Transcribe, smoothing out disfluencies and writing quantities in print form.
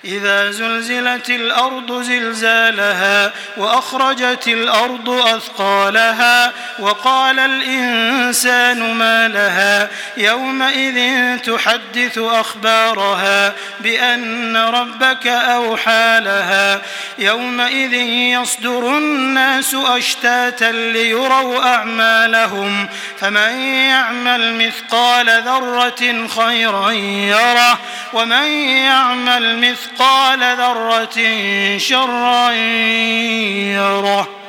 إذا زلزلت الأرض زلزالها وأخرجت الأرض أثقالها وقال الإنسان ما لها يومئذ تحدث أخبارها بأن ربك أوحى لها يومئذ يصدر الناس أشتاتا ليروا أعمالهم فمن يعمل مثقال ذرة خيرا يره ومن يعمل مثقال ذرة شرا يره.